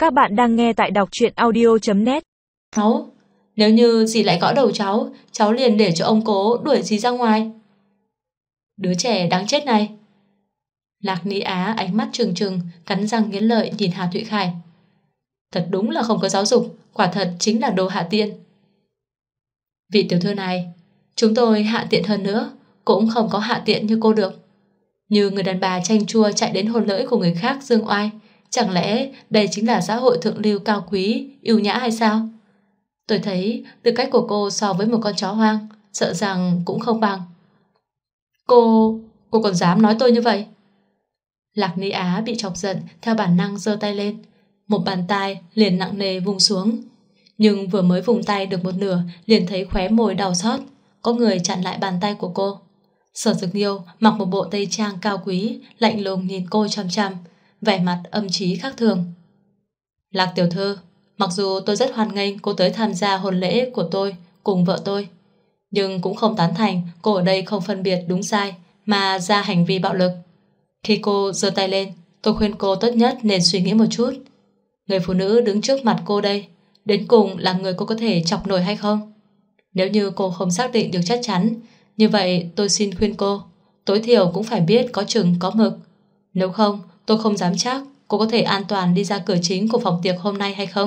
Các bạn đang nghe tại đọc truyện audio.net. Cháu, nếu như dì lại gõ đầu cháu liền để cho ông cố đuổi dì ra ngoài. Đứa trẻ đáng chết này. Lạc Ni Á ánh mắt trừng trừng, cắn răng nghiến lợi nhìn Hà Thụy Khải. Thật đúng là không có giáo dục, quả thật chính là đồ hạ tiện. Vị tiểu thư này, chúng tôi hạ tiện hơn nữa, cũng không có hạ tiện như cô được. Như người đàn bà chanh chua chạy đến hôn lễ của người khác dương oai, chẳng lẽ đây chính là xã hội thượng lưu cao quý, yêu nhã hay sao? Tôi thấy tư cách của cô so với một con chó hoang, sợ rằng cũng không bằng. Cô còn dám nói tôi như vậy? Lạc Ni Á bị chọc giận, theo bản năng giơ tay lên. Một bàn tay liền nặng nề vung xuống. Nhưng vừa mới vùng tay được một nửa, liền thấy khóe môi đau xót. Có người chặn lại bàn tay của cô. Sở Dực Nghiêu mặc một bộ tây trang cao quý, lạnh lùng nhìn cô chăm chăm, vẻ mặt âm trí khác thường. Lạc tiểu thư, mặc dù tôi rất hoan nghênh cô tới tham gia hôn lễ của tôi cùng vợ tôi, nhưng cũng không tán thành cô ở đây không phân biệt đúng sai mà ra hành vi bạo lực. Khi cô giơ tay lên, tôi khuyên cô tốt nhất nên suy nghĩ một chút. Người phụ nữ đứng trước mặt cô đây, đến cùng là người cô có thể chọc nổi hay không? Nếu như cô không xác định được chắc chắn, như vậy tôi xin khuyên cô, tối thiểu cũng phải biết có chừng có mực. Nếu không, tôi không dám chắc cô có thể an toàn đi ra cửa chính của phòng tiệc hôm nay hay không.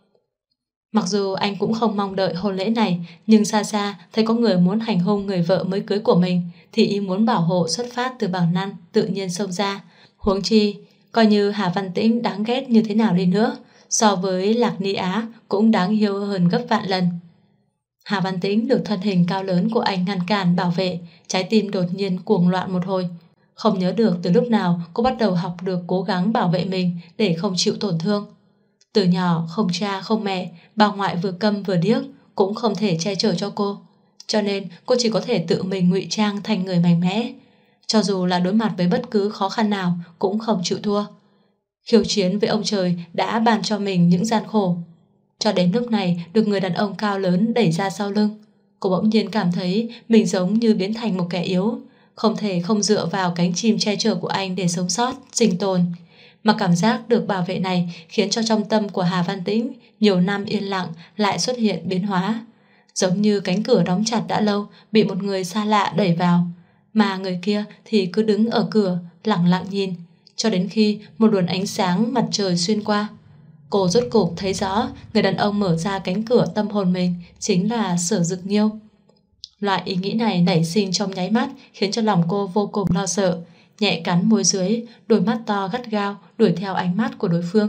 Mặc dù anh cũng không mong đợi hôn lễ này, nhưng xa xa thấy có người muốn hành hung người vợ mới cưới của mình thì ý muốn bảo hộ xuất phát từ bản năng tự nhiên xông ra. Huống chi, coi như Hà Văn Tĩnh đáng ghét như thế nào đi nữa, so với Lạc Ni Á cũng đáng yêu hơn gấp vạn lần. Hà Văn Tĩnh được thân hình cao lớn của anh ngăn cản bảo vệ, trái tim đột nhiên cuồng loạn một hồi. Không nhớ được từ lúc nào cô bắt đầu học được cố gắng bảo vệ mình để không chịu tổn thương. Từ nhỏ không cha không mẹ, bà ngoại vừa câm vừa điếc cũng không thể che chở cho cô, cho nên cô chỉ có thể tự mình ngụy trang thành người mạnh mẽ. Cho dù là đối mặt với bất cứ khó khăn nào cũng không chịu thua. Khiêu chiến với ông trời đã ban cho mình những gian khổ. Cho đến lúc này được người đàn ông cao lớn đẩy ra sau lưng, cô bỗng nhiên cảm thấy mình giống như biến thành một kẻ yếu, không thể không dựa vào cánh chim che chở của anh để sống sót, sinh tồn. Mà cảm giác được bảo vệ này khiến cho trong tâm của Hà Văn Tĩnh nhiều năm yên lặng lại xuất hiện biến hóa. Giống như cánh cửa đóng chặt đã lâu bị một người xa lạ đẩy vào, mà người kia thì cứ đứng ở cửa lặng lặng nhìn, cho đến khi một luồng ánh sáng mặt trời xuyên qua. Cô rốt cục thấy rõ người đàn ông mở ra cánh cửa tâm hồn mình chính là Sở Dực Nghiêu. Loại ý nghĩ này nảy sinh trong nháy mắt khiến cho lòng cô vô cùng lo sợ, nhẹ cắn môi dưới, đôi mắt to gắt gao đuổi theo ánh mắt của đối phương.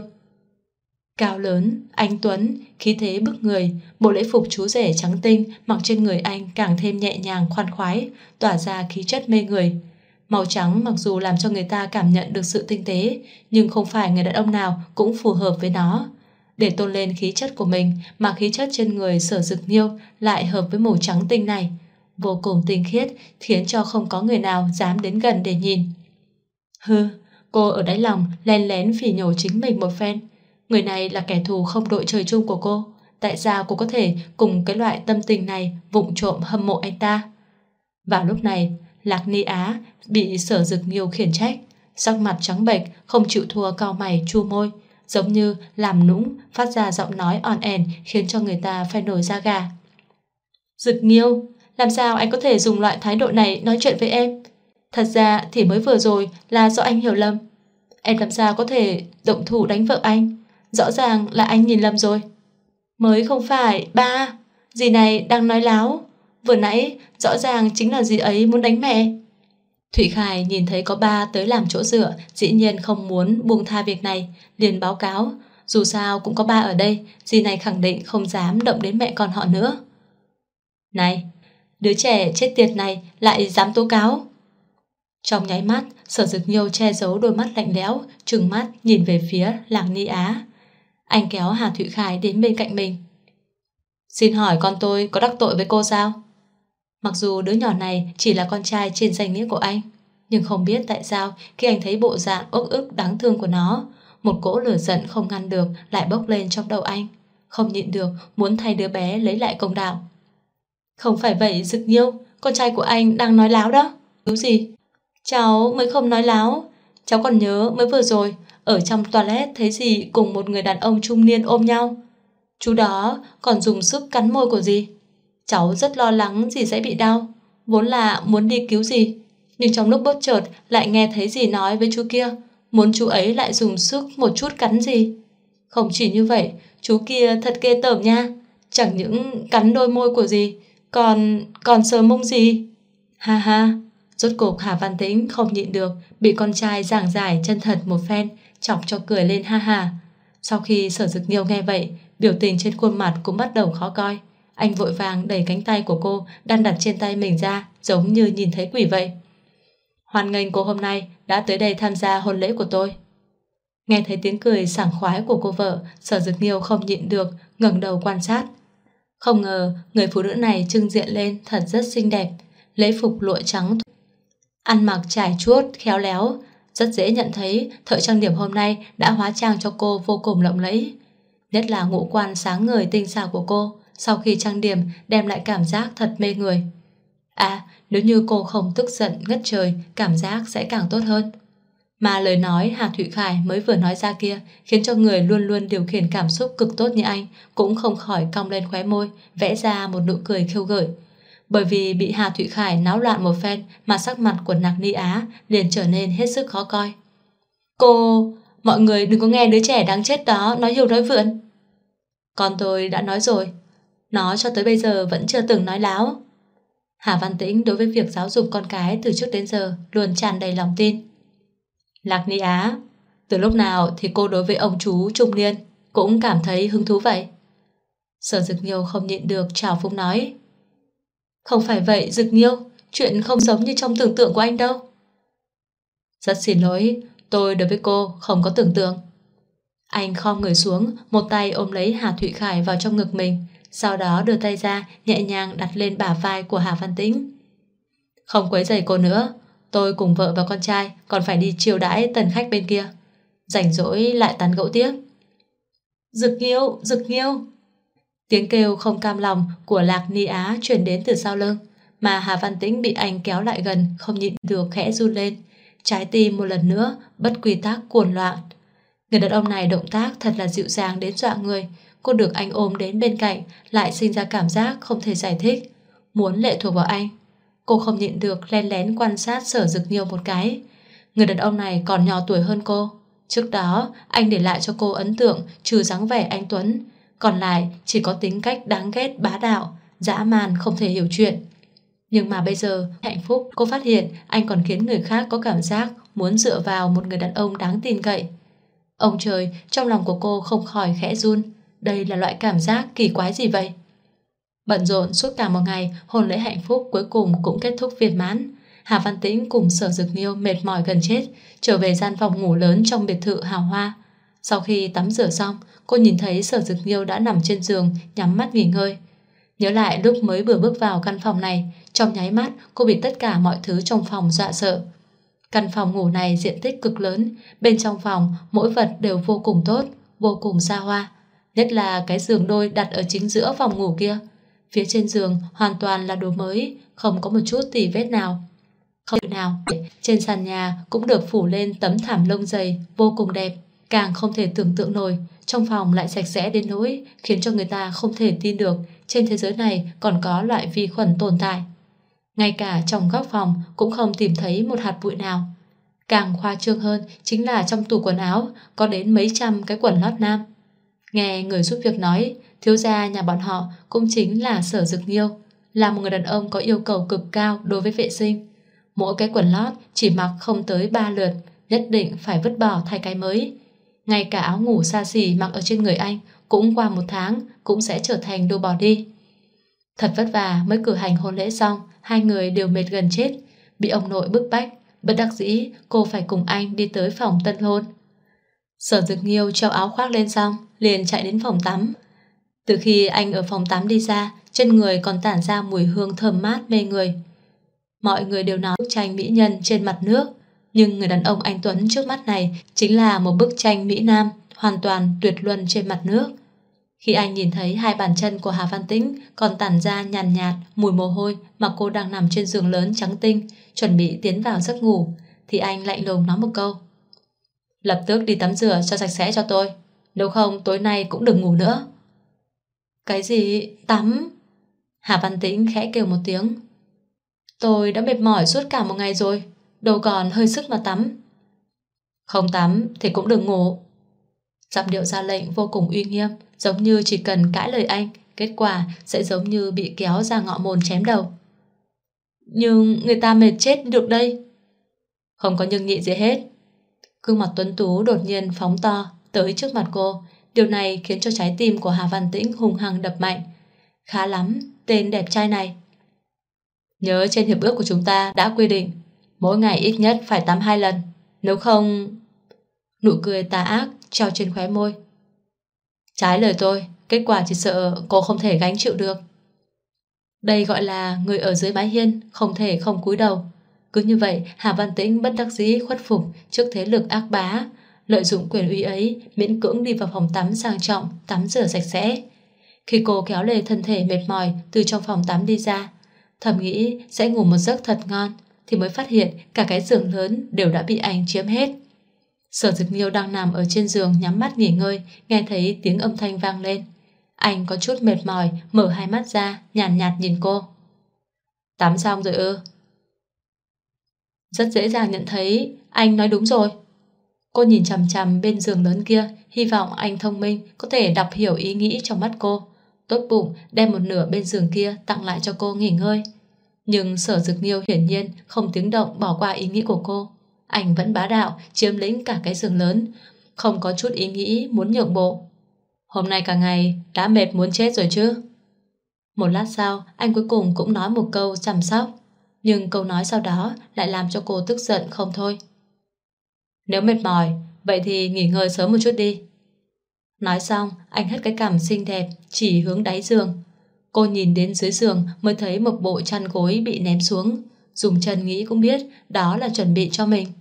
Cao lớn, anh tuấn, khí thế bức người, bộ lễ phục chú rể trắng tinh mặc trên người anh càng thêm nhẹ nhàng khoan khoái, tỏa ra khí chất mê người. Màu trắng mặc dù làm cho người ta cảm nhận được sự tinh tế, nhưng không phải người đàn ông nào cũng phù hợp với nó. Để tôn lên khí chất của mình mà khí chất trên người Sở Dực Nghiêu lại hợp với màu trắng tinh này, vô cùng tinh khiết, khiến cho không có người nào dám đến gần để nhìn. Hừ, cô ở đáy lòng lén lén phỉ nhổ chính mình một phen. Người này là kẻ thù không đội trời chung của cô, tại sao cô có thể cùng cái loại tâm tình này vụng trộm hâm mộ anh ta? Vào lúc này, Lạc Ni Á bị Sở Dực Nghiêu khiển trách, sắc mặt trắng bệch, không chịu thua, cau mày chu môi, giống như làm nũng, phát ra giọng nói on ẻn khiến cho người ta phải nổi da gà. Dực Nghiêu, làm sao anh có thể dùng loại thái độ này nói chuyện với em? Thật ra thì mới vừa rồi là do anh hiểu lầm. Em làm sao có thể động thủ đánh vợ anh? Rõ ràng là anh nhìn lầm rồi. Mới không phải, ba. Dì này đang nói láo. Vừa nãy rõ ràng chính là dì ấy muốn đánh mẹ. Thụy Khải nhìn thấy có ba tới làm chỗ dựa, dĩ nhiên không muốn buông tha việc này, liền báo cáo. Dù sao cũng có ba ở đây, dì này khẳng định không dám động đến mẹ con họ nữa. Này, đứa trẻ chết tiệt này lại dám tố cáo. Trong nháy mắt, Sở Dực Nghiêu che giấu đôi mắt lạnh lẽo, trừng mắt nhìn về phía Lạc Ni Á. Anh kéo Hà Thụy Khải đến bên cạnh mình. Xin hỏi con tôi có đắc tội với cô sao? Mặc dù đứa nhỏ này chỉ là con trai trên danh nghĩa của anh, nhưng không biết tại sao khi anh thấy bộ dạng uất ức đáng thương của nó, một cỗ lửa giận không ngăn được lại bốc lên trong đầu anh, không nhịn được muốn thay đứa bé lấy lại công đạo. Không phải vậy Dực Nghiêu, con trai của anh đang nói láo đó. Đúng gì? Cháu mới không nói láo. Cháu còn nhớ mới vừa rồi ở trong toilet thấy dì cùng một người đàn ông trung niên ôm nhau. Chú đó còn dùng sức cắn môi của dì. Cháu rất lo lắng dì sẽ bị đau, vốn là muốn đi cứu dì, nhưng trong lúc bất chợt lại nghe thấy dì nói với chú kia muốn chú ấy lại dùng sức một chút cắn dì. Không chỉ như vậy, chú kia thật ghê tởm nha, chẳng những cắn đôi môi của dì, còn sờ mông dì. Ha ha. Rốt cục Hà Văn Tĩnh không nhịn được, bị con trai giảng giải chân thật một phen, chọc cho cười lên ha ha. Sau khi Sở Dực Nhiêu nghe vậy, biểu tình trên khuôn mặt cũng bắt đầu khó coi. Anh vội vàng đẩy cánh tay của cô đang đặt trên tay mình ra, giống như nhìn thấy quỷ vậy. Hoan nghênh cô hôm nay đã tới đây tham gia hôn lễ của tôi. Nghe thấy tiếng cười sảng khoái của cô vợ, Sở Dực Nhiêu không nhịn được, ngẩng đầu quan sát. Không ngờ người phụ nữ này trưng diện lên thật rất xinh đẹp, lễ phục lụa trắng, ăn mặc trải chuốt, khéo léo. Rất dễ nhận thấy thợ trang điểm hôm nay đã hóa trang cho cô vô cùng lộng lẫy. Nhất là ngũ quan sáng ngời tinh xảo của cô, sau khi trang điểm đem lại cảm giác thật mê người. À, nếu như cô không tức giận ngất trời, cảm giác sẽ càng tốt hơn. Mà lời nói Hà Thụy Khải mới vừa nói ra kia khiến cho người luôn luôn điều khiển cảm xúc cực tốt như anh cũng không khỏi cong lên khóe môi, vẽ ra một nụ cười khiêu gợi. Bởi vì bị Hà Thụy Khải náo loạn một phen mà sắc mặt của Lạc Ni Á liền trở nên hết sức khó coi. Mọi người đừng có nghe đứa trẻ đáng chết đó nói hiu nói vượn. Con tôi đã nói rồi, nó cho tới bây giờ vẫn chưa từng nói láo. Hà Văn Tĩnh đối với việc giáo dục con cái từ trước đến giờ luôn tràn đầy lòng tin. Lạc Ni Á, từ lúc nào thì cô đối với ông chú trung niên cũng cảm thấy hứng thú vậy? Sở Dực Nhiêu không nhịn được trào phúng nói. Không phải vậy Dực Nhiêu, chuyện không giống như trong tưởng tượng của anh đâu. Rất xin lỗi, tôi đối với cô không có tưởng tượng. Anh khom người xuống, một tay ôm lấy Hà Thụy Khải vào trong ngực mình, sau đó đưa tay ra nhẹ nhàng đặt lên bả vai của Hà Văn Tĩnh. Không quấy rầy cô nữa, tôi cùng vợ và con trai còn phải đi chiêu đãi tần khách bên kia, rảnh rỗi lại tán gẫu tiếp. Dực Nhiêu, Dực Nhiêu. Tiếng kêu không cam lòng của Lạc Ni Á truyền đến từ sau lưng, mà Hà Văn Tĩnh bị anh kéo lại gần, không nhịn được khẽ run lên, trái tim một lần nữa bất quy tắc cuồng loạn. Người đàn ông này động tác thật là dịu dàng đến dọa người. Cô được anh ôm đến bên cạnh lại sinh ra cảm giác không thể giải thích, muốn lệ thuộc vào anh. Cô không nhịn được lén lén quan sát Sở Dực Nhiêu một cái. Người đàn ông này còn nhỏ tuổi hơn cô. Trước đó anh để lại cho cô ấn tượng trừ dáng vẻ anh tuấn, còn lại chỉ có tính cách đáng ghét bá đạo, dã man không thể hiểu chuyện. Nhưng mà bây giờ hạnh phúc cô phát hiện anh còn khiến người khác có cảm giác muốn dựa vào một người đàn ông đáng tin cậy. Ông trời, trong lòng của cô không khỏi khẽ run. Đây là loại cảm giác kỳ quái gì vậy? Bận rộn suốt cả một ngày, hôn lễ hạnh phúc cuối cùng cũng kết thúc viên mãn. Hà Văn Tĩnh cùng Sở Dực Nhiêu mệt mỏi gần chết, trở về gian phòng ngủ lớn trong biệt thự hào hoa. Sau khi tắm rửa xong, cô nhìn thấy Sở Dực Nhiêu đã nằm trên giường, nhắm mắt nghỉ ngơi. Nhớ lại lúc mới vừa bước vào căn phòng này, trong nháy mắt cô bị tất cả mọi thứ trong phòng dọa sợ. Căn phòng ngủ này diện tích cực lớn, bên trong phòng mỗi vật đều vô cùng tốt, vô cùng xa hoa. Nhất là cái giường đôi đặt ở chính giữa phòng ngủ kia. Phía trên giường hoàn toàn là đồ mới, không có một chút tì vết nào. Không nào, trên sàn nhà cũng được phủ lên tấm thảm lông dày, vô cùng đẹp. Càng không thể tưởng tượng nổi, trong phòng lại sạch sẽ đến nỗi khiến cho người ta không thể tin được trên thế giới này còn có loại vi khuẩn tồn tại. Ngay cả trong góc phòng cũng không tìm thấy một hạt bụi nào. Càng khoa trương hơn chính là trong tủ quần áo có đến mấy trăm cái quần lót nam. Nghe người giúp việc nói, thiếu gia nhà bọn họ cũng chính là Sở Dực Nhiêu, là một người đàn ông có yêu cầu cực cao đối với vệ sinh. Mỗi cái quần lót chỉ mặc không tới 3 lượt, nhất định phải vứt bỏ thay cái mới. Ngay cả áo ngủ xa xỉ mặc ở trên người anh cũng qua 1 tháng cũng sẽ trở thành đồ bỏ đi. Thật vất vả mới cử hành hôn lễ xong, hai người đều mệt gần chết. Bị ông nội bức bách, bất đắc dĩ cô phải cùng anh đi tới phòng tân hôn. Sở Dực Nhiêu treo áo khoác lên xong liền chạy đến phòng tắm. Từ khi anh ở phòng tắm đi ra, trên người còn tản ra mùi hương thơm mát mê người. Mọi người đều nói bức tranh mỹ nhân trên mặt nước, nhưng người đàn ông anh tuấn trước mắt này chính là một bức tranh mỹ nam hoàn toàn tuyệt luân trên mặt nước. Khi anh nhìn thấy hai bàn chân của Hà Văn Tĩnh còn tản ra nhàn nhạt mùi mồ hôi mà cô đang nằm trên giường lớn trắng tinh chuẩn bị tiến vào giấc ngủ, thì anh lạnh lùng nói một câu: Lập tức đi tắm rửa cho sạch sẽ cho tôi. Nếu không tối nay cũng đừng ngủ nữa. Cái gì? Tắm? Hà Văn Tĩnh khẽ kêu một tiếng. Tôi đã mệt mỏi suốt cả một ngày rồi, đâu còn hơi sức mà tắm. Không tắm thì cũng đừng ngủ. Giọng điệu ra lệnh vô cùng uy nghiêm, giống như chỉ cần cãi lời anh, kết quả sẽ giống như bị kéo ra ngọ môn chém đầu. Nhưng người ta mệt chết được đây. Không có nhưng nhị gì hết. Gương mặt tuấn tú đột nhiên phóng to tới trước mặt cô. Điều này khiến cho trái tim của Hà Văn Tĩnh hung hăng đập mạnh. Khá lắm, tên đẹp trai này. Nhớ trên hiệp ước của chúng ta đã quy định mỗi ngày ít nhất phải tắm 2 lần. Nếu không... Nụ cười tà ác treo trên khóe môi. Trái lời tôi, kết quả chỉ sợ cô không thể gánh chịu được. Đây gọi là người ở dưới mái hiên không thể không cúi đầu. Cứ như vậy Hà Văn Tĩnh bất đắc dĩ khuất phục trước thế lực ác bá, lợi dụng quyền uy ấy miễn cưỡng đi vào phòng tắm sang trọng, tắm rửa sạch sẽ. Khi cô kéo lê thân thể mệt mỏi từ trong phòng tắm đi ra, thầm nghĩ sẽ ngủ một giấc thật ngon, thì mới phát hiện cả cái giường lớn đều đã bị anh chiếm hết. Sở Dực Nghiêu đang nằm ở trên giường nhắm mắt nghỉ ngơi, nghe thấy tiếng âm thanh vang lên. Anh có chút mệt mỏi, mở hai mắt ra, nhàn nhạt nhìn cô. Tắm xong rồi ư? Rất dễ dàng nhận thấy anh nói đúng rồi. Cô nhìn chằm chằm bên giường lớn kia, hy vọng anh thông minh có thể đọc hiểu ý nghĩ trong mắt cô. Tốt bụng đem một nửa bên giường kia tặng lại cho cô nghỉ ngơi. Nhưng Sở Dực Nghiêu hiển nhiên không tiếng động bỏ qua ý nghĩ của cô. Anh vẫn bá đạo chiếm lĩnh cả cái giường lớn, không có chút ý nghĩ muốn nhượng bộ. Hôm nay cả ngày đã mệt muốn chết rồi chứ. Một lát sau anh cuối cùng cũng nói một câu chăm sóc, nhưng câu nói sau đó lại làm cho cô tức giận không thôi. Nếu mệt mỏi, vậy thì nghỉ ngơi sớm một chút đi. Nói xong anh hất cái cằm xinh đẹp chỉ hướng đáy giường. Cô nhìn đến dưới giường mới thấy một bộ chăn gối bị ném xuống. Dùng chân nghĩ cũng biết đó là chuẩn bị cho mình.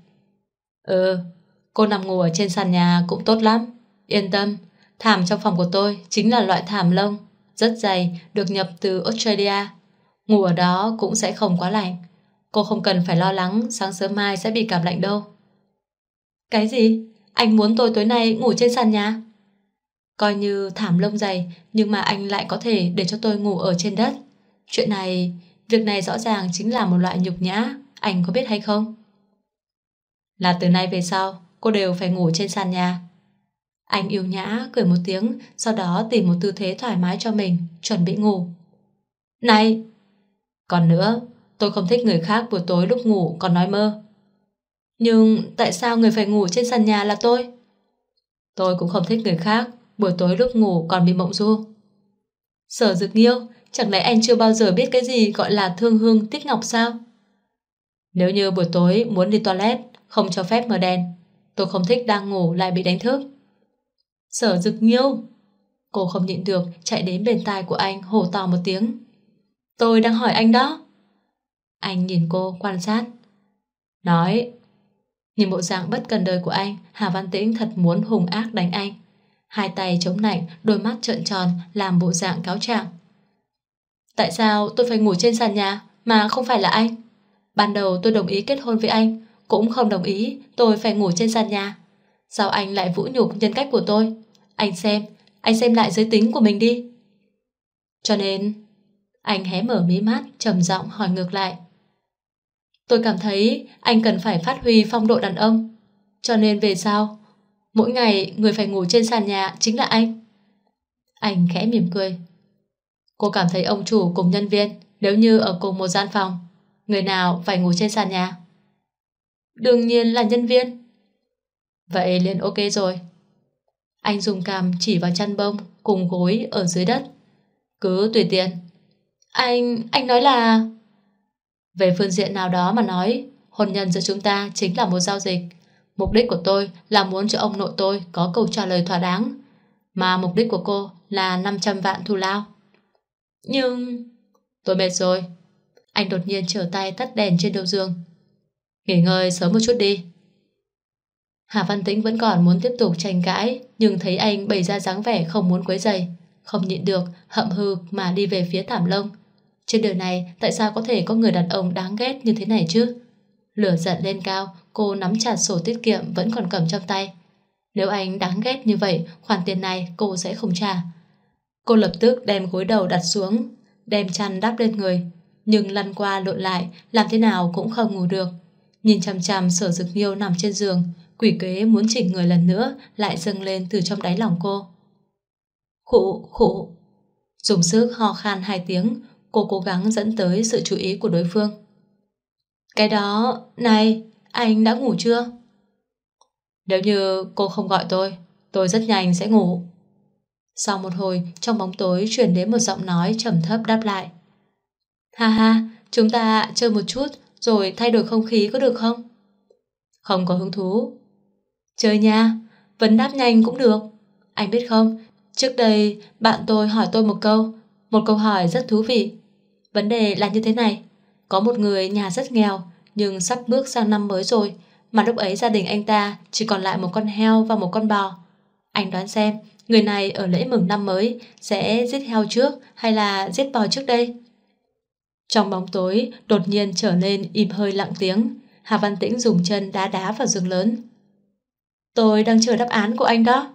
Cô nằm ngủ ở trên sàn nhà cũng tốt lắm. Yên tâm, thảm trong phòng của tôi chính là loại thảm lông, rất dày, được nhập từ Australia. Ngủ ở đó cũng sẽ không quá lạnh. Cô không cần phải lo lắng sáng sớm mai sẽ bị cảm lạnh đâu. Cái gì? Anh muốn tôi tối nay ngủ trên sàn nhà? Coi như thảm lông dày, nhưng mà anh lại có thể để cho tôi ngủ ở trên đất. Việc này rõ ràng chính là một loại nhục nhã, anh có biết hay không? Là từ nay về sau, cô đều phải ngủ trên sàn nhà. Anh yêu nhã cười một tiếng, sau đó tìm một tư thế thoải mái cho mình, chuẩn bị ngủ. Này! Còn nữa, tôi không thích người khác buổi tối lúc ngủ còn nói mơ. Nhưng tại sao người phải ngủ trên sàn nhà là tôi? Tôi cũng không thích người khác buổi tối lúc ngủ còn bị mộng du. Sở Dực Nghiêu, chẳng lẽ anh chưa bao giờ biết cái gì gọi là thương hương tiếc ngọc sao? Nếu như buổi tối muốn đi toilet, không cho phép mở đèn. Tôi không thích đang ngủ lại bị đánh thức. Sở Dực Nghiêu! Cô không nhịn được chạy đến bên tai của anh hô to một tiếng. Tôi đang hỏi anh đó. Anh nhìn cô quan sát. Nói. Nhìn bộ dạng bất cần đời của anh, Hà Văn Tĩnh thật muốn hung ác đánh anh. Hai tay chống nạnh, đôi mắt trợn tròn làm bộ dạng cáo trạng. Tại sao tôi phải ngủ trên sàn nhà mà không phải là anh? Ban đầu tôi đồng ý kết hôn với anh, cũng không đồng ý tôi phải ngủ trên sàn nhà. Sao anh lại vũ nhục nhân cách của tôi? Anh xem lại giới tính của mình đi. Cho nên anh hé mở mí mắt trầm giọng hỏi ngược lại. Tôi cảm thấy anh cần phải phát huy phong độ đàn ông. Cho nên về sau mỗi ngày người phải ngủ trên sàn nhà chính là anh. Anh khẽ mỉm cười. Cô cảm thấy ông chủ cùng nhân viên nếu như ở cùng một gian phòng, người nào phải ngủ trên sàn nhà? Đương nhiên là nhân viên. Vậy liền ok rồi. Anh dùng cằm chỉ vào chăn bông cùng gối ở dưới đất. Cứ tùy tiện. Anh nói là... Về phương diện nào đó mà nói, hôn nhân giữa chúng ta chính là một giao dịch. Mục đích của tôi là muốn cho ông nội tôi có câu trả lời thỏa đáng, mà mục đích của cô là 500 vạn thù lao. Nhưng... Tôi mệt rồi. Anh đột nhiên trở tay tắt đèn trên đầu giường. Nghỉ ngơi sớm một chút đi. Hà Văn Tĩnh vẫn còn muốn tiếp tục tranh cãi, nhưng thấy anh bày ra dáng vẻ không muốn quấy rầy, không nhịn được hậm hực mà đi về phía thảm lông. Trên đời này tại sao có thể có người đàn ông đáng ghét như thế này chứ? Lửa giận lên cao, cô nắm chặt sổ tiết kiệm vẫn còn cầm trong tay. Nếu anh đáng ghét như vậy, khoản tiền này cô sẽ không trả. Cô lập tức đem gối đầu đặt xuống, đem chăn đắp lên người, nhưng lăn qua lộn lại, làm thế nào cũng không ngủ được. Nhìn chằm chằm Sở Dực Nghiêu nằm trên giường, quỷ kế muốn chỉnh người lần nữa lại dâng lên từ trong đáy lòng cô. Khụ khụ. Dùng sức ho khan 2 tiếng, cô cố gắng dẫn tới sự chú ý của đối phương. Cái đó, này, anh đã ngủ chưa? Nếu như cô không gọi tôi rất nhanh sẽ ngủ. Sau một hồi, trong bóng tối truyền đến một giọng nói trầm thấp đáp lại. Ha ha, chúng ta chơi một chút rồi thay đổi không khí có được không? Không có hứng thú. Chơi nha, vấn đáp nhanh cũng được. Anh biết không, trước đây bạn tôi hỏi tôi một câu hỏi rất thú vị. Vấn đề là như thế này, có một người nhà rất nghèo nhưng sắp bước sang năm mới rồi, mà lúc ấy gia đình anh ta chỉ còn lại một con heo và một con bò. Anh đoán xem, người này ở lễ mừng năm mới sẽ giết heo trước hay là giết bò trước đây? Trong bóng tối đột nhiên trở nên im hơi lặng tiếng. Hà Văn Tĩnh dùng chân đá đá vào giường lớn. Tôi đang chờ đáp án của anh đó.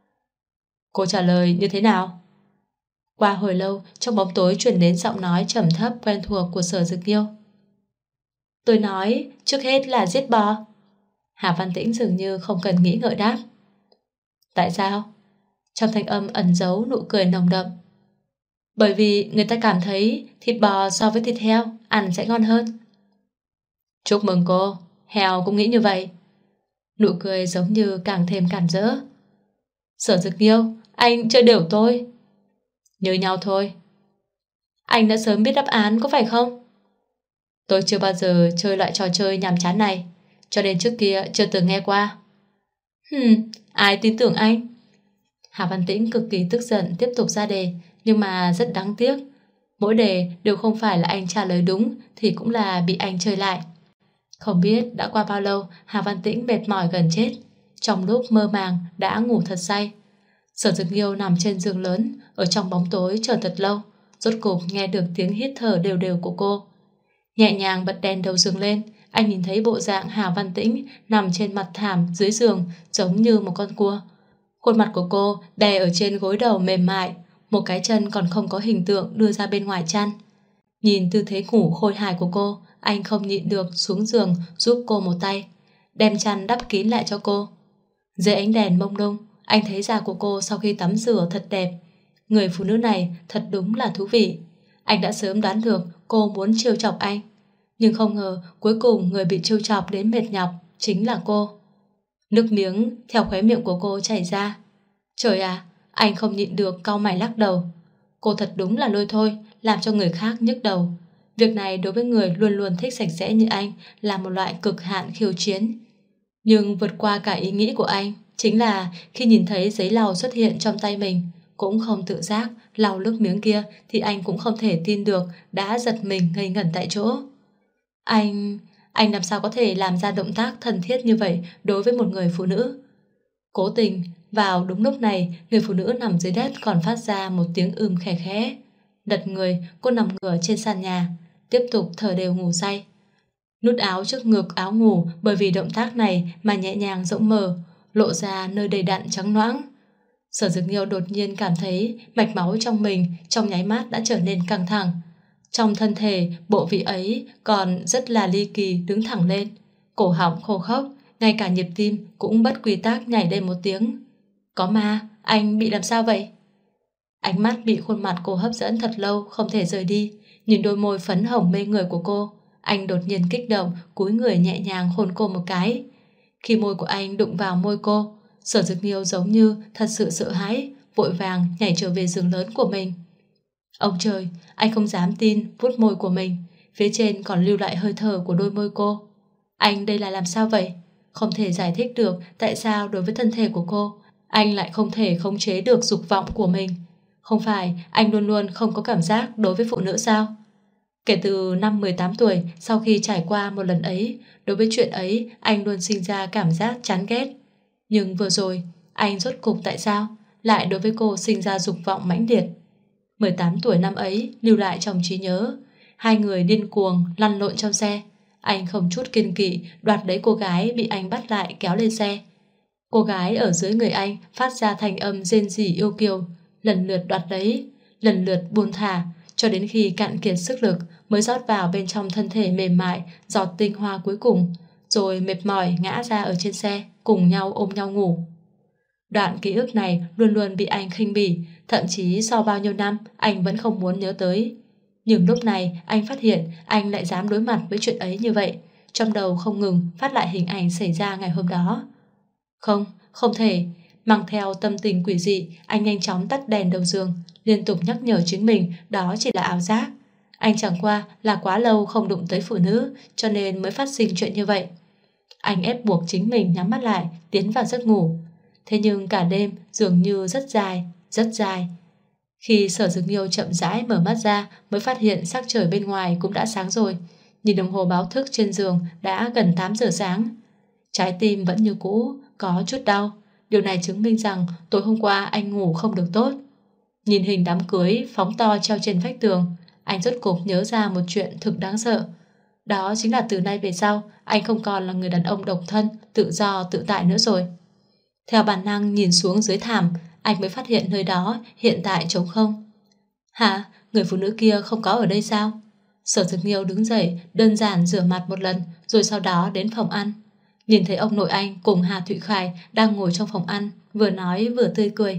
Cô trả lời như thế nào? Qua hồi lâu, trong bóng tối truyền đến giọng nói trầm thấp quen thuộc của Sở Dực Nghiêu. Tôi nói trước hết là giết bò. Hà Văn Tĩnh dường như không cần nghĩ ngợi đáp. Tại sao? Trong thanh âm ẩn giấu nụ cười nồng đậm. Bởi vì người ta cảm thấy thịt bò so với thịt heo ăn sẽ ngon hơn. Chúc mừng cô, heo cũng nghĩ như vậy. Nụ cười giống như càng thêm cản rỡ. Sở Dực Nghiêu, anh chơi đều tôi. Như nhau thôi. Anh đã sớm biết đáp án có phải không? Tôi chưa bao giờ chơi loại trò chơi nhàm chán này, cho nên trước kia chưa từng nghe qua. Ai tin tưởng anh? Hà Văn Tĩnh cực kỳ tức giận tiếp tục ra đề, nhưng mà rất đáng tiếc. Mỗi đề đều không phải là anh trả lời đúng thì cũng là bị anh chơi lại. Không biết đã qua bao lâu, Hà Văn Tĩnh mệt mỏi gần chết. Trong lúc mơ màng đã ngủ thật say. Sở Dực Nghiêu nằm trên giường lớn, ở trong bóng tối chờ thật lâu, rốt cục nghe được tiếng hít thở đều đều của cô. Nhẹ nhàng bật đèn đầu giường lên, anh nhìn thấy bộ dạng Hà Văn Tĩnh nằm trên mặt thảm dưới giường giống như một con cua. Khuôn mặt của cô đè ở trên gối đầu mềm mại, một cái chân còn không có hình tượng đưa ra bên ngoài chăn. Nhìn tư thế ngủ khôi hài của cô, anh không nhịn được xuống giường giúp cô một tay, đem chăn đắp kín lại cho cô. Dưới ánh đèn mông lung, anh thấy da của cô sau khi tắm rửa thật đẹp. Người phụ nữ này thật đúng là thú vị. Anh đã sớm đoán được cô muốn trêu chọc anh, nhưng không ngờ cuối cùng người bị trêu chọc đến mệt nhọc chính là cô. Nước miếng theo khóe miệng của cô chảy ra. Trời à, anh không nhịn được cau mày lắc đầu. Cô thật đúng là lôi thôi, làm cho người khác nhức đầu. Việc này đối với người luôn luôn thích sạch sẽ như anh là một loại cực hạn khiêu chiến. Nhưng vượt qua cả ý nghĩ của anh chính là khi nhìn thấy giấy lau xuất hiện trong tay mình, cũng không tự giác lau nước miếng kia, thì anh cũng không thể tin được, đã giật mình ngây ngẩn tại chỗ. Anh làm sao có thể làm ra động tác thân thiết như vậy đối với một người phụ nữ? Cố tình, vào đúng lúc này, người phụ nữ nằm dưới đất còn phát ra một tiếng khẽ khẽ. Lật người, cô nằm ngửa trên sàn nhà, tiếp tục thở đều ngủ say. Nút áo trước ngực áo ngủ bởi vì động tác này mà nhẹ nhàng rỗng mở, lộ ra nơi đầy đặn trắng nõng. Sở Dực Nghiêu đột nhiên cảm thấy mạch máu trong mình trong nháy mắt đã trở nên căng thẳng. Trong thân thể, bộ vị ấy còn rất là ly kỳ đứng thẳng lên, cổ họng khô khốc, ngay cả nhịp tim cũng bất quy tắc nhảy lên một tiếng. Có ma, anh bị làm sao vậy? Ánh mắt bị khuôn mặt cô hấp dẫn thật lâu không thể rời đi. Nhìn đôi môi phấn hồng mê người của cô, anh đột nhiên kích động cúi người nhẹ nhàng hôn cô một cái. Khi môi của anh đụng vào môi cô, Sở Dực Nghiêu giống như thật sự sợ hãi, vội vàng nhảy trở về giường lớn của mình. Ông trời, anh không dám tin vuốt môi của mình, phía trên còn lưu lại hơi thở của đôi môi cô. Anh đây là làm sao vậy? Không thể giải thích được tại sao đối với thân thể của cô, anh lại không thể khống chế được dục vọng của mình. Không phải anh luôn luôn không có cảm giác đối với phụ nữ sao? Kể từ năm 18 tuổi, sau khi trải qua một lần ấy, đối với chuyện ấy anh luôn sinh ra cảm giác chán ghét. Nhưng vừa rồi, anh rốt cục tại sao lại đối với cô sinh ra dục vọng mãnh liệt? 18 tuổi năm ấy lưu lại trong trí nhớ, hai người điên cuồng lăn lộn trong xe. Anh không chút kiêng kỵ đoạt lấy cô gái bị anh bắt lại kéo lên xe. Cô gái ở dưới người anh phát ra thanh âm rên rỉ yêu kiều, lần lượt đoạt lấy, lần lượt buông thả, cho đến khi cạn kiệt sức lực mới rót vào bên trong thân thể mềm mại giọt tinh hoa cuối cùng, rồi mệt mỏi ngã ra ở trên xe, cùng nhau ôm nhau ngủ. Đoạn ký ức này luôn luôn bị anh khinh bỉ, thậm chí sau bao nhiêu năm anh vẫn không muốn nhớ tới. Nhưng lúc này anh phát hiện anh lại dám đối mặt với chuyện ấy như vậy, trong đầu không ngừng phát lại hình ảnh xảy ra ngày hôm đó. Không, không thể. Mang theo tâm tình quỷ dị, anh nhanh chóng tắt đèn đầu giường, liên tục nhắc nhở chính mình đó chỉ là ảo giác. Anh chẳng qua là quá lâu không đụng tới phụ nữ, cho nên mới phát sinh chuyện như vậy. Anh ép buộc chính mình nhắm mắt lại, tiến vào giấc ngủ. Thế nhưng cả đêm dường như rất dài, rất dài. Khi Sở Dực Nghiêu chậm rãi mở mắt ra mới phát hiện sắc trời bên ngoài cũng đã sáng rồi. Nhìn đồng hồ báo thức trên giường đã gần 8 giờ sáng. Trái tim vẫn như cũ, có chút đau. Điều này chứng minh rằng tối hôm qua anh ngủ không được tốt. Nhìn hình đám cưới phóng to treo trên vách tường, anh rốt cục nhớ ra một chuyện thực đáng sợ. Đó chính là từ nay về sau anh không còn là người đàn ông độc thân, tự do, tự tại nữa rồi. Theo bản năng nhìn xuống dưới thảm, anh mới phát hiện nơi đó hiện tại trống không. Hả? Người phụ nữ kia không có ở đây sao? Sở Dực Nghiêu đứng dậy, đơn giản rửa mặt một lần, rồi sau đó đến phòng ăn. Nhìn thấy ông nội anh cùng Hà Thụy Khải đang ngồi trong phòng ăn, vừa nói vừa tươi cười.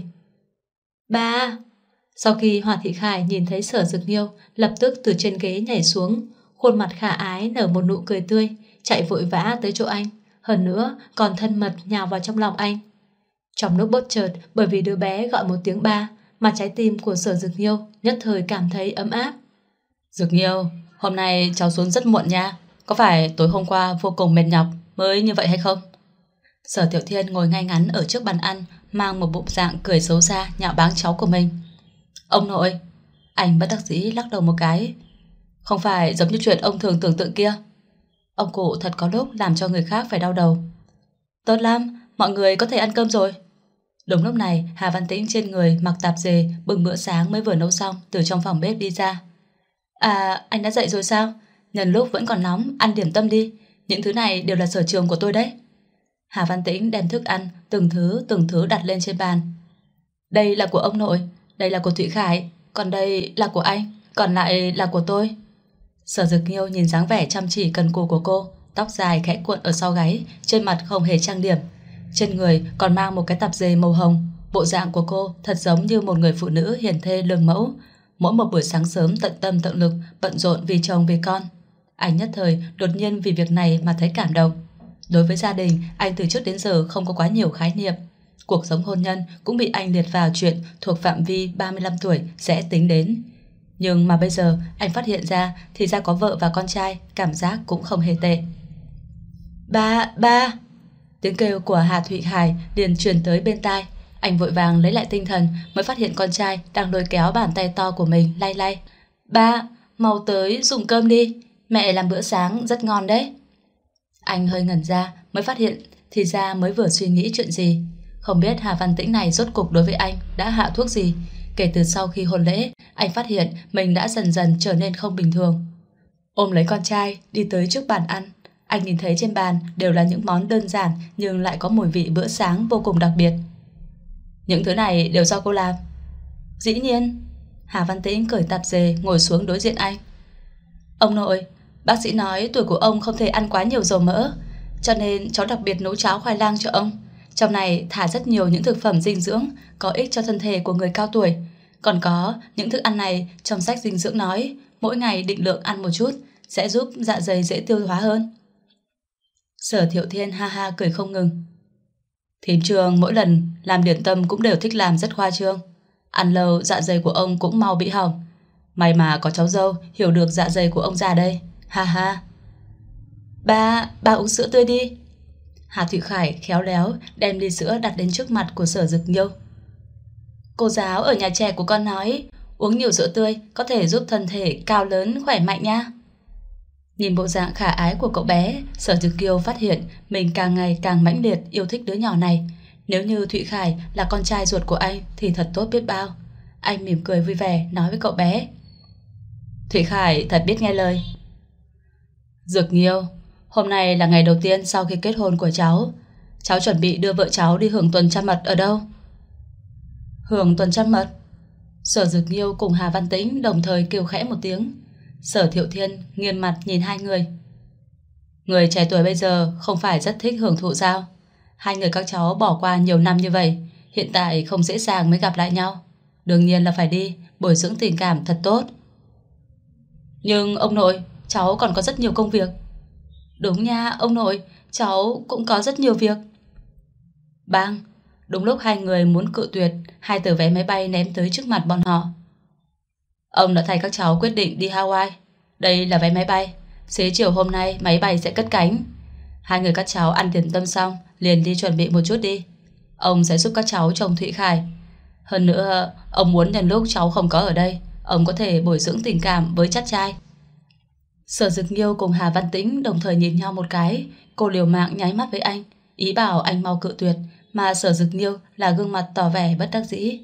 Ba! Sau khi Hà Thụy Khải nhìn thấy Sở Dực Nghiêu, lập tức từ trên ghế nhảy xuống, khuôn mặt khả ái nở một nụ cười tươi, chạy vội vã tới chỗ anh, hơn nữa còn thân mật nhào vào trong lòng anh. Trong lúc bất chợt, bởi vì đứa bé gọi một tiếng ba, mà trái tim của Sở Dực Nghiêu nhất thời cảm thấy ấm áp. Dực Nghiêu, hôm nay cháu xuống rất muộn nha. Có phải tối hôm qua vô cùng mệt nhọc mới như vậy hay không? Sở Tiểu Thiên ngồi ngay ngắn ở trước bàn ăn, mang một bụng dạng cười xấu xa nhạo báng cháu của mình. Ông nội, anh bất đắc dĩ lắc đầu một cái. Không phải giống như chuyện ông thường tưởng tượng kia. Ông cụ thật có lúc làm cho người khác phải đau đầu. Tốt lắm, mọi người có thể ăn cơm rồi. Đúng lúc này, Hà Văn Tĩnh trên người mặc tạp dề, bưng bữa sáng mới vừa nấu xong, từ trong phòng bếp đi ra. À, anh đã dậy rồi sao? Nhân lúc vẫn còn nóng, ăn điểm tâm đi. Những thứ này đều là sở trường của tôi đấy. Hà Văn Tĩnh đem thức ăn từng thứ đặt lên trên bàn. Đây là của ông nội, đây là của Thụy Khải, còn đây là của anh, còn lại là của tôi. Sở Dực Nghiêu nhìn dáng vẻ chăm chỉ cần cù của cô, tóc dài khẽ cuộn ở sau gáy, trên mặt không hề trang điểm, trên người còn mang một cái tạp dề màu hồng. Bộ dạng của cô thật giống như một người phụ nữ hiền thê lương mẫu, mỗi một buổi sáng sớm tận tâm tận lực bận rộn vì chồng vì con. Anh nhất thời đột nhiên vì việc này mà thấy cảm động. Đối với gia đình, anh từ trước đến giờ không có quá nhiều khái niệm. Cuộc sống hôn nhân cũng bị anh liệt vào chuyện thuộc phạm vi 35 tuổi sẽ tính đến. Nhưng mà bây giờ anh phát hiện ra thì ra có vợ và con trai, cảm giác cũng không hề tệ. Ba! Tiếng kêu của Hà Thụy Khải liền truyền tới bên tai. Anh vội vàng lấy lại tinh thần, mới phát hiện con trai đang lôi kéo bàn tay to của mình lay lay. Ba, mau tới dùng cơm đi, mẹ làm bữa sáng rất ngon đấy. Anh hơi ngẩn ra, mới phát hiện thì ra mới vừa suy nghĩ chuyện gì. Không biết Hà Văn Tĩnh này rốt cục đối với anh đã hạ thuốc gì. Kể từ sau khi hôn lễ, anh phát hiện mình đã dần dần trở nên không bình thường. Ôm lấy con trai đi tới trước bàn ăn. Anh nhìn thấy trên bàn đều là những món đơn giản nhưng lại có mùi vị bữa sáng vô cùng đặc biệt. Những thứ này đều do cô làm? Dĩ nhiên. Hà Văn Tĩnh cởi tạp dề ngồi xuống đối diện anh. Ông nội, bác sĩ nói tuổi của ông không thể ăn quá nhiều dầu mỡ, cho nên cháu đặc biệt nấu cháo khoai lang cho ông. Trong này thả rất nhiều những thực phẩm dinh dưỡng có ích cho thân thể của người cao tuổi. Còn có những thức ăn này trong sách dinh dưỡng nói mỗi ngày định lượng ăn một chút sẽ giúp dạ dày dễ tiêu hóa hơn. Sở Thiệu Thiên ha ha cười không ngừng. Thím Trường mỗi lần làm điểm tâm cũng đều thích làm rất khoa trương. Ăn lâu dạ dày của ông cũng mau bị hỏng. May mà có cháu dâu hiểu được dạ dày của ông già đây. Ha ha. Ba uống sữa tươi đi. Hà Thụy Khải khéo léo đem ly sữa đặt đến trước mặt của Sở Dực Nghiêu. Cô giáo ở nhà trẻ của con nói uống nhiều sữa tươi có thể giúp thân thể cao lớn khỏe mạnh nha. Nhìn bộ dạng khả ái của cậu bé, Sở Dực Nghiêu phát hiện mình càng ngày càng mãnh liệt yêu thích đứa nhỏ này. Nếu như Thụy Khải là con trai ruột của anh thì thật tốt biết bao. Anh mỉm cười vui vẻ nói với cậu bé. Thụy Khải thật biết nghe lời. Dực Nghiêu, Hôm nay là ngày đầu tiên sau khi kết hôn của cháu. Cháu chuẩn bị đưa vợ cháu đi hưởng tuần trăng mật ở đâu? Hưởng tuần trăng mật? Sở Dực Nghiêu cùng Hà Văn Tĩnh đồng thời kêu khẽ một tiếng. Sở Thiệu Thiên nghiêm mặt nhìn hai người. Người trẻ tuổi bây giờ không phải rất thích hưởng thụ sao? Hai người các cháu bỏ qua nhiều năm như vậy, hiện tại không dễ dàng mới gặp lại nhau. Đương nhiên là phải đi, bồi dưỡng tình cảm thật tốt. Nhưng ông nội, cháu còn có rất nhiều công việc. Đúng nha, ông nội, cháu cũng có rất nhiều việc. Bang, đúng lúc hai người muốn cự tuyệt, hai tờ vé máy bay ném tới trước mặt bọn họ. Ông đã thay các cháu quyết định đi Hawaii. Đây là vé máy bay. Xế chiều hôm nay máy bay sẽ cất cánh. Hai người các cháu ăn điểm tâm xong liền đi chuẩn bị một chút đi. Ông sẽ giúp các cháu trông Thụy Khải. Hơn nữa, ông muốn nhân lúc cháu không có ở đây, ông có thể bồi dưỡng tình cảm với chắt trai. Sở Dực Nghiêu cùng Hà Văn Tĩnh đồng thời nhìn nhau một cái. Cô liều mạng nháy mắt với anh, ý bảo anh mau cự tuyệt, mà Sở Dực Nghiêu là gương mặt tỏ vẻ bất đắc dĩ.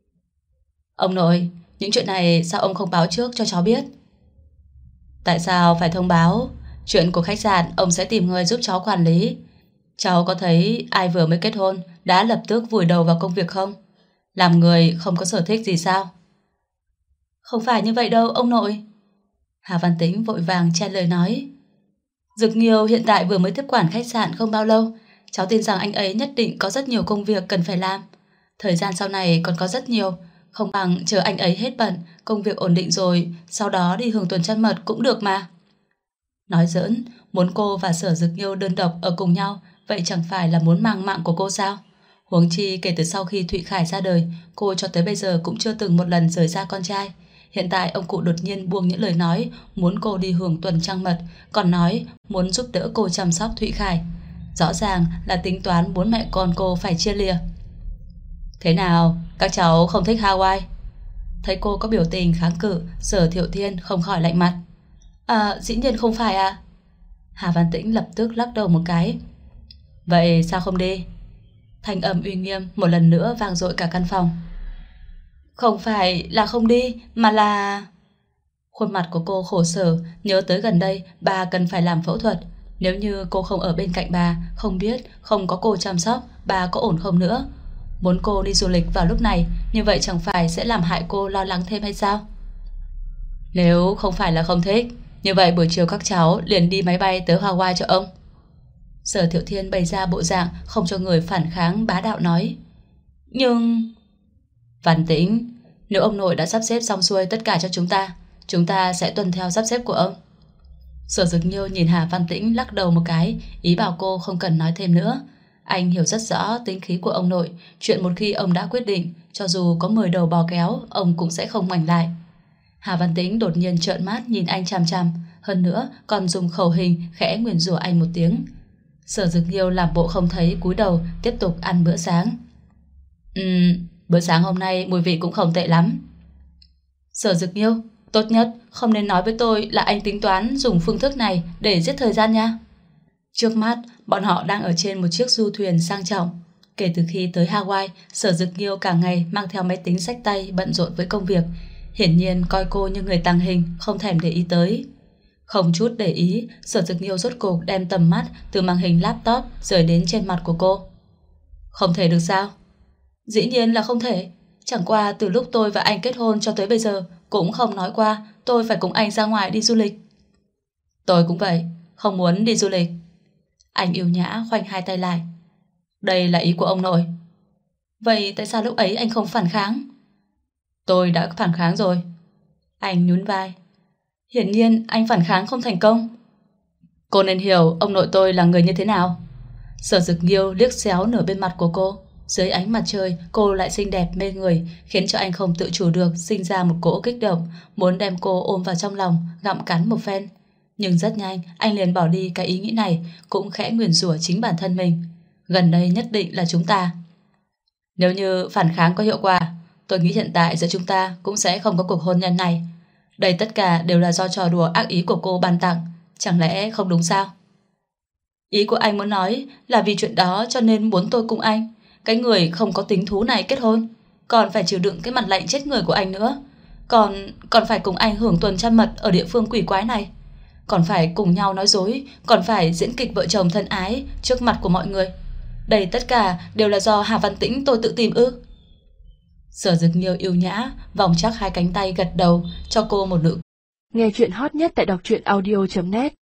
Ông nội, những chuyện này sao ông không báo trước cho cháu biết? Tại sao phải thông báo? Chuyện của khách sạn ông sẽ tìm người giúp cháu quản lý. Cháu có thấy ai vừa mới kết hôn đã lập tức vùi đầu vào công việc không? Làm người không có sở thích gì sao? Không phải như vậy đâu ông nội. Hà Văn Tĩnh vội vàng chen lời nói. Dực Nghiêu hiện tại vừa mới tiếp quản khách sạn không bao lâu. Cháu tin rằng anh ấy nhất định có rất nhiều công việc cần phải làm. Thời gian sau này còn có rất nhiều, không bằng chờ anh ấy hết bận, công việc ổn định rồi, sau đó đi hưởng tuần trăng mật cũng được mà. Nói giỡn, muốn cô và Sở Dực Nghiêu đơn độc ở cùng nhau, vậy chẳng phải là muốn mang mạng của cô sao? Huống chi kể từ sau khi Thụy Khải ra đời, cô cho tới bây giờ cũng chưa từng một lần rời xa con trai. Hiện tại ông cụ đột nhiên buông những lời nói muốn cô đi hưởng tuần trăng mật, còn nói muốn giúp đỡ cô chăm sóc Thụy Khải. Rõ ràng là tính toán muốn mẹ con cô phải chia lìa. Thế nào, các cháu không thích Hawaii? Thấy cô có biểu tình kháng cự, Sở Thiệu Thiên không khỏi lạnh mặt. Dĩ nhiên không phải ạ. Hà Văn Tĩnh lập tức lắc đầu một cái. Vậy sao không đi? Thanh âm uy nghiêm một lần nữa vang dội cả căn phòng. Không phải là không đi, mà là... Khuôn mặt của cô khổ sở, nhớ tới gần đây bà cần phải làm phẫu thuật. Nếu như cô không ở bên cạnh bà, không biết không có cô chăm sóc, bà có ổn không nữa. Muốn cô đi du lịch vào lúc này, như vậy chẳng phải sẽ làm hại cô lo lắng thêm hay sao? Nếu không phải là không thích, như vậy buổi chiều các cháu liền đi máy bay tới Hawaii cho ông. Sở Thiệu Thiên bày ra bộ dạng không cho người phản kháng bá đạo nói. Nhưng... Văn Tĩnh, nếu ông nội đã sắp xếp xong xuôi tất cả cho chúng ta sẽ tuân theo sắp xếp của ông. Sở Dực Nghiêu nhìn Hà Văn Tĩnh lắc đầu một cái, ý bảo cô không cần nói thêm nữa. Anh hiểu rất rõ tính khí của ông nội, chuyện một khi ông đã quyết định, cho dù có 10 đầu bò kéo, ông cũng sẽ không ngoảnh lại. Hà Văn Tĩnh đột nhiên trợn mắt nhìn anh chằm chằm, hơn nữa còn dùng khẩu hình khẽ nguyền rủa anh một tiếng. Sở Dực Nghiêu làm bộ không thấy, cúi đầu tiếp tục ăn bữa sáng. Bữa sáng hôm nay mùi vị cũng không tệ lắm. Sở Dực Nghiêu, tốt nhất không nên nói với tôi là anh tính toán dùng phương thức này để giết thời gian nha. Trước mắt, bọn họ đang ở trên một chiếc du thuyền sang trọng. Kể từ khi tới Hawaii, Sở Dực Nghiêu cả ngày mang theo máy tính xách tay bận rộn với công việc. Hiển nhiên coi cô như người tàng hình, không thèm để ý tới. Không chút để ý, Sở Dực Nghiêu rốt cục đem tầm mắt từ màn hình laptop rời đến trên mặt của cô. Không thể được sao? Dĩ nhiên là không thể. Chẳng qua từ lúc tôi và anh kết hôn cho tới bây giờ cũng không nói qua tôi phải cùng anh ra ngoài đi du lịch. Tôi cũng vậy, không muốn đi du lịch. Anh yêu nhã khoanh hai tay lại. Đây là ý của ông nội. Vậy tại sao lúc ấy anh không phản kháng? Tôi đã phản kháng rồi. Anh nhún vai. Hiển nhiên anh phản kháng không thành công. Cô nên hiểu ông nội tôi là người như thế nào. Sở Dực Nghiêu liếc xéo nửa bên mặt của cô. Dưới ánh mặt trời, cô lại xinh đẹp mê người, khiến cho anh không tự chủ được sinh ra một cỗ kích động, muốn đem cô ôm vào trong lòng, gặm cắn một phen. Nhưng rất nhanh, anh liền bỏ đi cái ý nghĩ này, cũng khẽ nguyền rủa chính bản thân mình. Gần đây nhất định là chúng ta. Nếu như phản kháng có hiệu quả, tôi nghĩ hiện tại giữa chúng ta cũng sẽ không có cuộc hôn nhân này. Đây tất cả đều là do trò đùa ác ý của cô ban tặng, chẳng lẽ không đúng sao? Ý của anh muốn nói là vì chuyện đó cho nên muốn tôi cùng anh, cái người không có tính thú này kết hôn, còn phải chịu đựng cái mặt lạnh chết người của anh nữa, còn phải cùng anh hưởng tuần trăng mật ở địa phương quỷ quái này. còn phải cùng nhau nói dối, còn phải diễn kịch vợ chồng thân ái trước mặt của mọi người. Đây tất cả đều là do Hà Văn Tĩnh tôi tự tìm ư? Sở Dực Nghiêu yêu nhã vòng chắc hai cánh tay gật đầu cho cô một nụ. Nghe chuyện hot nhất tại đọc truyện audio.net